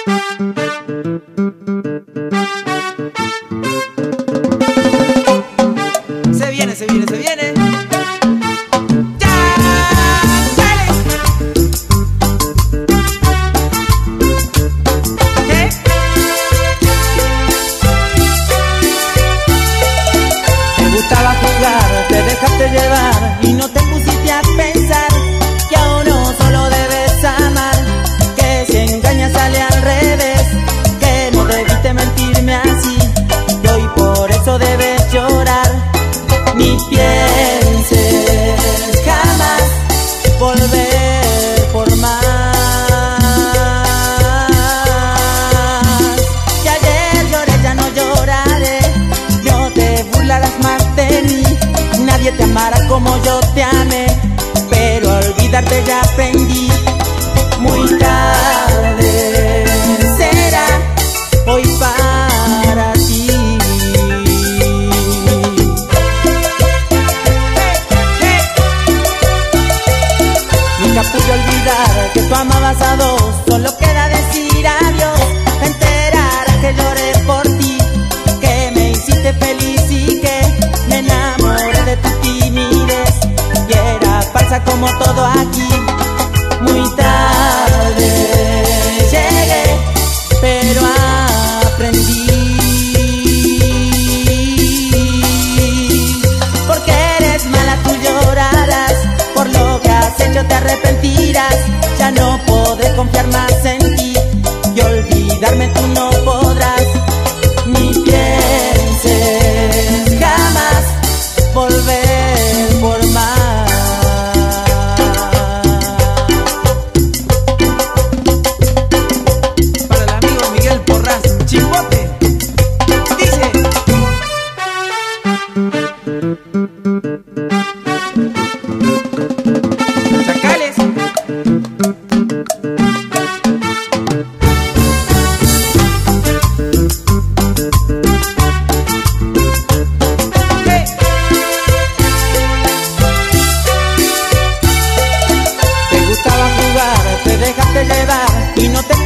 Se viene, se viene, se viene. Te dejaste llevar y no te pusiste a pensar que a uno solo debes amar, que si engañas sale al revés, que no debiste mentirme así y hoy por eso debes llorar. Ni pienses jamás volver por más, que ayer lloré ya no lloraré, no te burlarás más de mí. Nadie te amará como yo te amé, pero a olvidarte ya aprendí. Muy tarde será hoy para ti. Nunca pude olvidar que tú amabas a dos, solo queda decir adiós. Te enterarás que lloré por ti, que me hiciste feliz y que me enamoré de tu timidez y era falsa como todo aquí. Muy tarde llegué, pero aprendí. Porque eres mala, tú llorarás, por lo que has hecho te arrepentirás. Ya no podré confiar más en ti y olvidarme tú no podrás. Ni pienses jamás volver por más. Para el amigo Miguel Porras, Chimbote, dice. Chacales. Te gustaba jugar, te dejaste llevar y no te